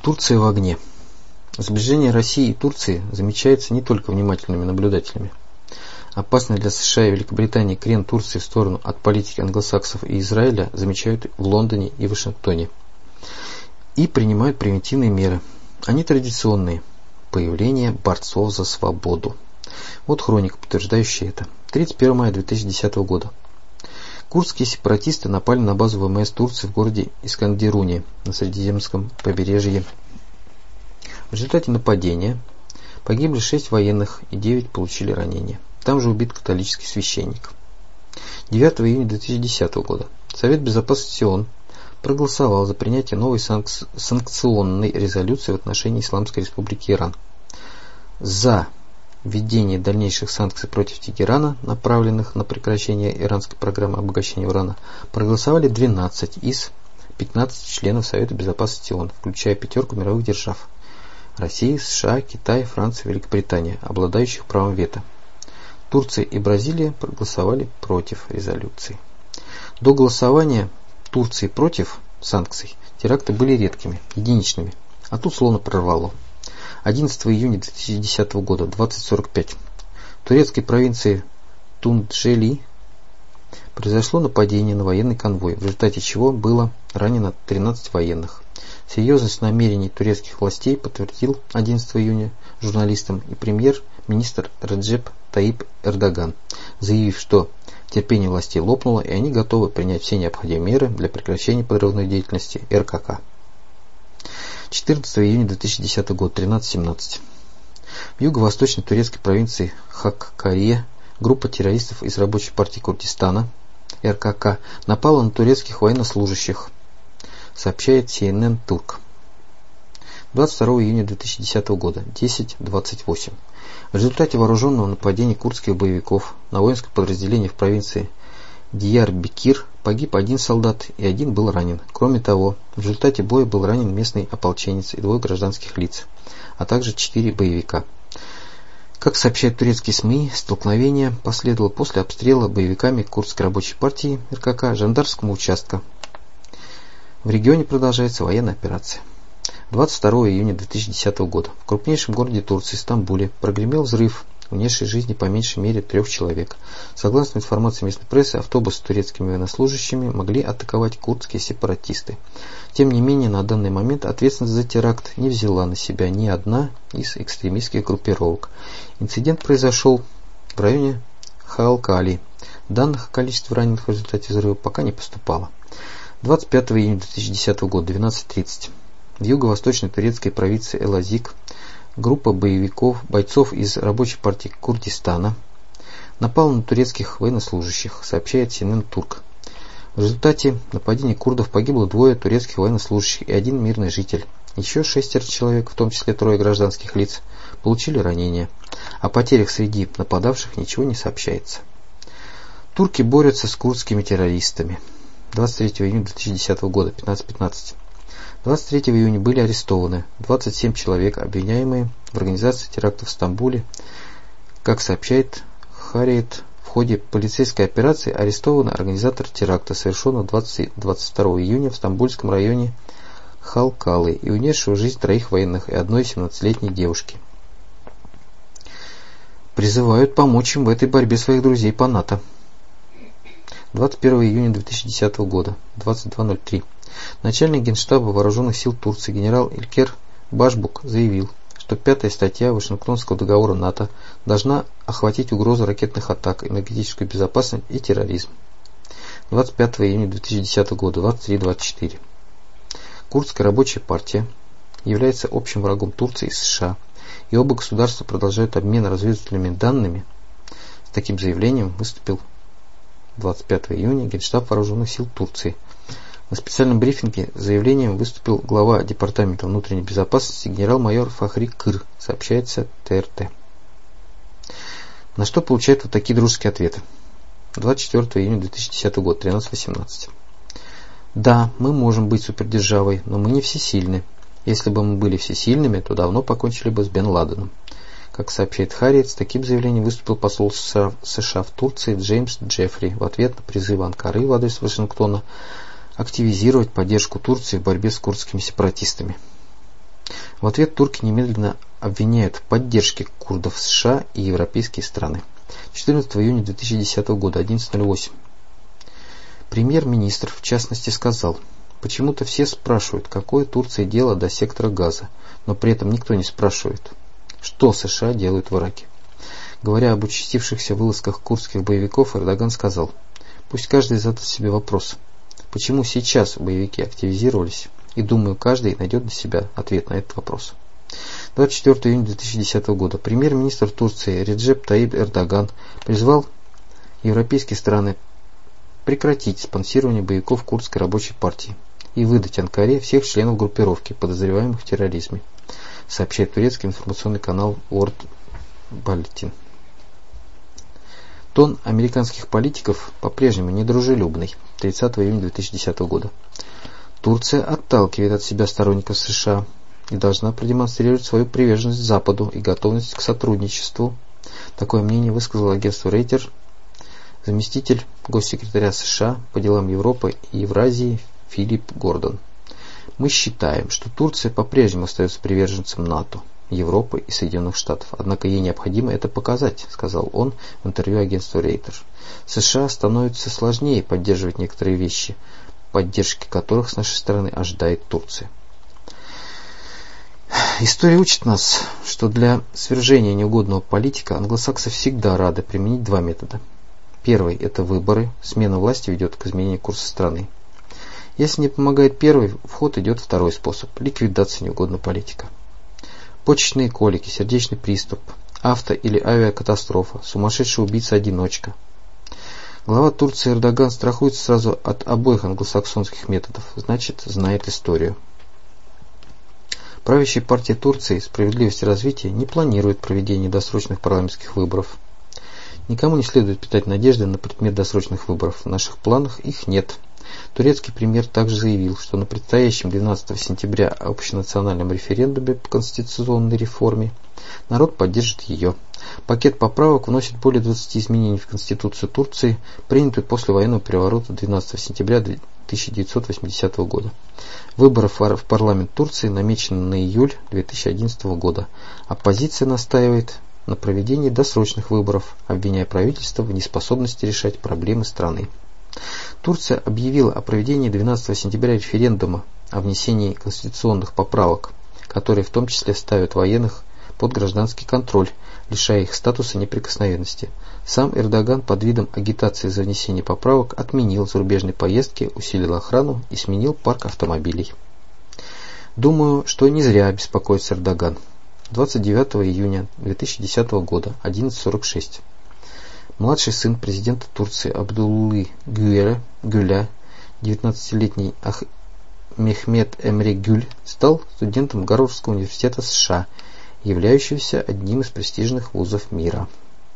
Турция в огне. Сближение России и Турции замечается не только внимательными наблюдателями. Опасный для США и Великобритании крен Турции в сторону от политики англосаксов и Израиля замечают в Лондоне и Вашингтоне. И принимают превентивные меры. Они традиционные. Появление борцов за свободу. Вот хроника, подтверждающая это. 31 мая 2010 года. Курдские сепаратисты напали на базу ВМС Турции в городе Искандеруне на Средиземском побережье. В результате нападения погибли 6 военных и 9 получили ранения. Там же убит католический священник. 9 июня 2010 года Совет Безопасности ООН проголосовал за принятие новой санкционной резолюции в отношении Исламской Республики Иран. За введение дальнейших санкций против Тегерана, направленных на прекращение иранской программы обогащения урана, проголосовали 12 из 15 членов Совета Безопасности ООН, включая 5 мировых держав: Россия, США, Китай, Франция, Великобритания, обладающих правом вето. Турция и Бразилия проголосовали против резолюции. До голосования Турции против санкций теракты были редкими, единичными, а тут словно прорвало. 11 июня 2010 года, 20:45, в турецкой провинции Тунджели произошло нападение на военный конвой, в результате чего было ранено 13 военных. Серьезность намерений турецких властей подтвердил 11 июня журналистам и премьер-министр Реджеп Таип Эрдоган, заявив, что терпение властей лопнуло и они готовы принять все необходимые меры для прекращения подрывной деятельности РКК. 14 июня 2010 год, 13:17. В юго-восточной турецкой провинции Хаккария группа террористов из Рабочей партии Курдистана, РКК, напала на турецких военнослужащих, сообщает CNN Турк. 22 июня 2010 года, 10:28. В результате вооруженного нападения курдских боевиков на воинское подразделение в провинции Диярбекир погиб 1 солдат и 1 был ранен. Кроме того, в результате боя был ранен местный ополченец и 2 гражданских лиц, а также 4 боевика. Как сообщают турецкие СМИ, столкновение последовало после обстрела боевиками Курдской рабочей партии РКК жандармского участка. В регионе продолжается военная операция. 22 июня 2010 года в крупнейшем городе Турции, Стамбуле, прогремел взрыв, унесший жизни по меньшей мере 3 человек. Согласно информации местной прессы, автобусы с турецкими военнослужащими могли атаковать курдские сепаратисты. Тем не менее, на данный момент ответственность за теракт не взяла на себя ни одна из экстремистских группировок. Инцидент произошел в районе Халкали. Данных о количестве раненых в результате взрыва пока не поступало. 25 июня 2010 года, 12:30. В юго-восточной турецкой провинции Элазик группа бойцов из Рабочей партии Курдистана напала на турецких военнослужащих, сообщает CNN Турк. В результате нападения курдов погибло 2 турецких военнослужащих и 1 мирный житель. Еще 6 человек, в том числе 3 гражданских лиц, получили ранения. О потерях среди нападавших ничего не сообщается. Турки борются с курдскими террористами. 23 июня 2010 года, 15:15. 23 июня были арестованы 27 человек, обвиняемые в организации терактов в Стамбуле. Как сообщает Хариет, в ходе полицейской операции арестован организатор теракта, совершенного 22 июня в стамбульском районе Халкалы и унесшего жизнь 3 военных и 1 17-летней девушки. Призывают помочь им в этой борьбе своих друзей по НАТО. 21 июня 2010 года, 22:03. Начальник Генштаба Вооруженных сил Турции генерал Илькер Башбук заявил, что 5-я статья Вашингтонского договора НАТО должна охватить угрозу ракетных атак, энергетическую безопасность и терроризм. 25 июня 2010 года, 23:24. Курдская рабочая партия является общим врагом Турции и США, и оба государства продолжают обмен разведывательными данными. С таким заявлением выступил 25 июня Генштаб Вооруженных сил Турции. На специальном брифинге с заявлением выступил глава Департамента внутренней безопасности генерал-майор Фахри Кыр, сообщается ТРТ. На что получают вот такие дружеские ответы. 24 июня 2010 год, 13:18. Да, мы можем быть супердержавой, но мы не всесильны. Если бы мы были всесильными, то давно покончили бы с Бен Ладеном. Как сообщает Харриет, с таким заявлением выступил посол США в Турции Джеймс Джеффри в ответ на призывы Анкары в адрес Вашингтона активизировать поддержку Турции в борьбе с курдскими сепаратистами. В ответ турки немедленно обвиняют в поддержке курдов США и европейские страны. 14 июня 2010 года, 11:08. Премьер-министр, в частности, сказал: «Почему-то все спрашивают, какое Турции дело до сектора Газа, но при этом никто не спрашивает, что США делают в Ираке». Говоря об участившихся вылазках курдских боевиков, Эрдоган сказал: «Пусть каждый задаст себе вопрос, почему сейчас боевики активизировались, и думаю, каждый найдет для себя ответ на этот вопрос». 24 июня 2010 года. Премьер-министр Турции Реджеп Таyyip Эрдоган призвал европейские страны прекратить спонсирование боевиков курдской рабочей партии и выдать Анкаре всех членов группировки, подозреваемых в терроризме, сообщает турецкий информационный канал World Bulletin. Тон американских политиков по-прежнему недружелюбный. 30 июня 2010 года. Турция отталкивает от себя сторонников США и должна продемонстрировать свою приверженность Западу и готовность к сотрудничеству. Такое мнение высказал агентству Reuters заместитель госсекретаря США по делам Европы и Евразии Филипп Гордон. «Мы считаем, что Турция по-прежнему остается приверженцем НАТО, Европы и Соединенных Штатов, однако ей необходимо это показать», сказал он в интервью агентству Reuters. США становится сложнее поддерживать некоторые вещи, поддержки которых с нашей стороны ожидает Турция. История учит нас, что для свержения неугодного политика англосаксы всегда рады применить два метода. Первый – это выборы, смена власти ведет к изменению курса страны. Если не помогает первый, в ход идет второй способ – ликвидация неугодного политика. Почечные колики, сердечный приступ, авто- или авиакатастрофа, сумасшедший убийца-одиночка. Глава Турции Эрдоган страхуется сразу от обоих англосаксонских методов, значит, знает историю. Правящая партия Турции «Справедливость и развитие» не планирует проведение досрочных парламентских выборов. Никому не следует питать надежды на предмет досрочных выборов. В наших планах их нет. Турецкий премьер также заявил, что на предстоящем 12 сентября общенациональном референдуме по конституционной реформе народ поддержит ее. Пакет поправок вносит более 20 изменений в Конституцию Турции, принятую после военного переворота 12 сентября 1980 года. Выборы в парламент Турции намечены на июль 2011 года. Оппозиция настаивает на проведении досрочных выборов, обвиняя правительство в неспособности решать проблемы страны. Турция объявила о проведении 12 сентября референдума о внесении конституционных поправок, которые в том числе ставят военных под гражданский контроль, лишая их статуса неприкосновенности. Сам Эрдоган под видом агитации за внесение поправок отменил зарубежные поездки, усилил охрану и сменил парк автомобилей. Думаю, что не зря беспокоится Эрдоган. 29 июня 2010 года, 11:46. Младший сын президента Турции Абдуллы Гюля, 19-летний Мехмед Эмре Гюль, стал студентом Гарвардского университета США, являющегося одним из престижных вузов мира.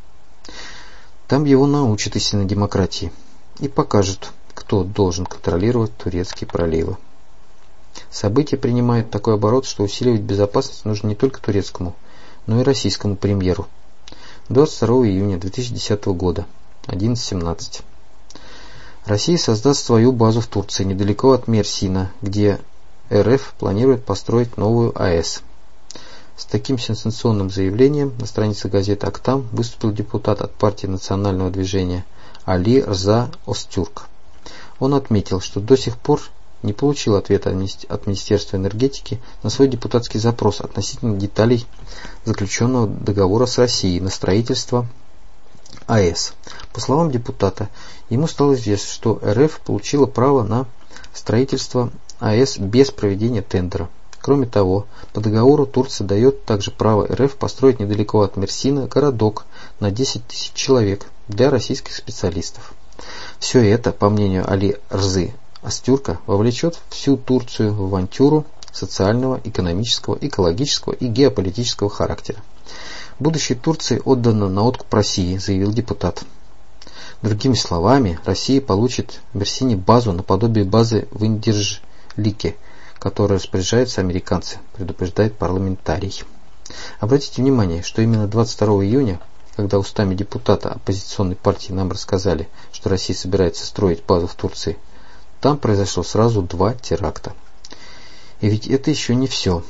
Там его научат истинной демократии и покажут, кто должен контролировать турецкие проливы. События принимают такой оборот, что усиливать безопасность нужно не только турецкому, но и российскому премьеру. 22 июня 2010 года, 11:17. Россия создаст свою базу в Турции, недалеко от Мерсина, где РФ планирует построить новую АЭС. С таким сенсационным заявлением на странице газеты «Актам» выступил депутат от партии национального движения Али Рза Остюрк. Он отметил, что до сих пор не получил ответа от Министерства энергетики на свой депутатский запрос относительно деталей заключенного договора с Россией на строительство АЭС. По словам депутата, ему стало известно, что РФ получила право на строительство АЭС без проведения тендера. Кроме того, по договору Турция дает также право РФ построить недалеко от Мерсина городок на 10 тысяч человек для российских специалистов. Все это, по мнению Али Рзы Остюрка, вовлечет всю Турцию в авантюру социального, экономического, экологического и геополитического характера. Будущее Турции отдано на откуп России, заявил депутат. Другими словами, Россия получит в Мерсине базу наподобие базы в Индиржлике, которой распоряжаются американцы, предупреждает парламентарий. Обратите внимание, что именно 22 июня, когда устами депутата оппозиционной партии нам рассказали, что Россия собирается строить базу в Турции, там произошло сразу 2 теракта. И ведь это еще не все.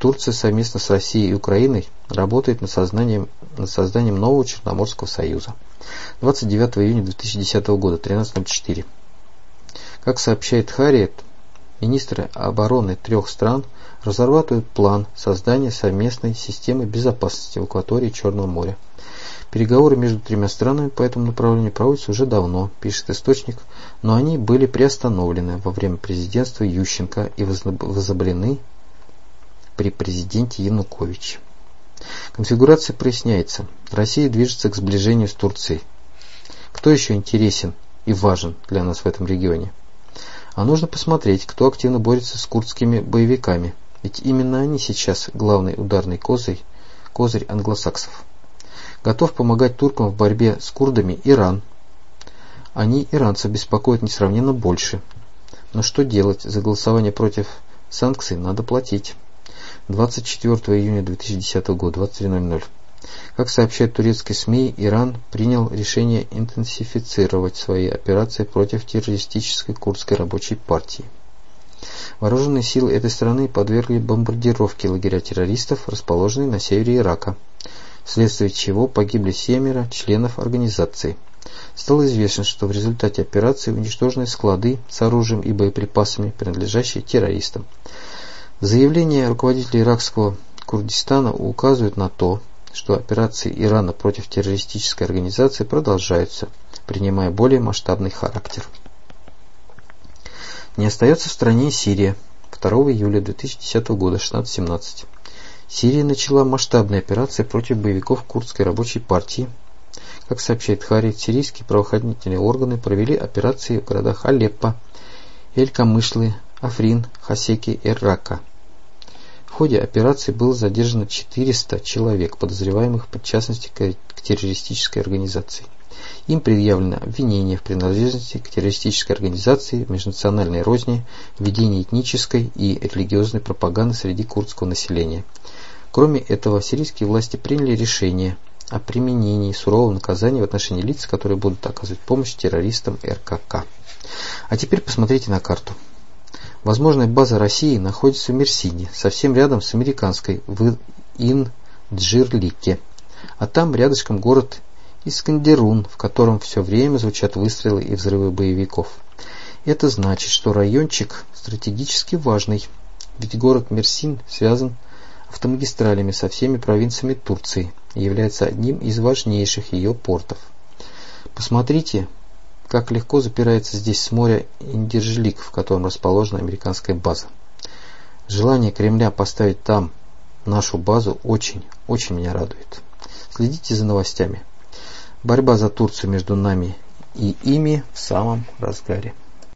Турция совместно с Россией и Украиной работает над созданием нового Черноморского союза. 29 июня 2010 года, 13:04. Как сообщает Харриет, министры обороны 3 стран разрабатывают план создания совместной системы безопасности в акватории Черного моря. Переговоры между 3 странами по этому направлению проводятся уже давно, пишет источник, но они были приостановлены во время президентства Ющенко и возобновлены при президенте Януковиче. Конфигурация проясняется. Россия движется к сближению с Турцией. Кто еще интересен и важен для нас в этом регионе? А нужно посмотреть, кто активно борется с курдскими боевиками, ведь именно они сейчас главный ударный козырь англосаксов. Готов помогать туркам в борьбе с курдами Иран. Они иранцев беспокоят несравненно больше. Но что делать? За голосование против санкций надо платить. 24 июня 2010 года, 23:00. Как сообщают турецкие СМИ, Иран принял решение интенсифицировать свои операции против террористической курдской рабочей партии. Вооруженные силы этой страны подвергли бомбардировке лагеря террористов, расположенные на севере Ирака, вследствие чего погибли 7 членов организации. Стало известно, что в результате операции уничтожены склады с оружием и боеприпасами, принадлежащие террористам. Заявления руководителей иракского Курдистана указывают на то, что операции Ирана против террористической организации продолжаются, принимая более масштабный характер. Не остается в стране и Сирия. 2 июля 2010 года, 16:17. Сирия начала масштабные операции против боевиков курдской рабочей партии. Как сообщает Харриет, сирийские правоохранительные органы провели операции в городах Алеппо, Эль-Камышлы, Африн, Хасеки и Рака. В ходе операции было задержано 400 человек, подозреваемых в причастности к террористической организации. Им предъявлено обвинение в принадлежности к террористической организации, в межнациональной розни, ведении этнической и религиозной пропаганды среди курдского населения. Кроме этого, сирийские власти приняли решение о применении сурового наказания в отношении лиц, которые будут оказывать помощь террористам РКК. А теперь посмотрите на карту. Возможная база России находится в Мерсине, совсем рядом с американской, в Инджирлике. А там рядышком город Искандерун, в котором все время звучат выстрелы и взрывы боевиков. Это значит, что райончик стратегически важный, ведь город Мерсин связан автомагистралями со всеми провинциями Турции и является одним из важнейших ее портов. Посмотрите, как легко запирается здесь с моря Инджирлик, в котором расположена американская база. Желание Кремля поставить там нашу базу очень меня радует. Следите за новостями. Борьба за Турцию между нами и ими в самом разгаре.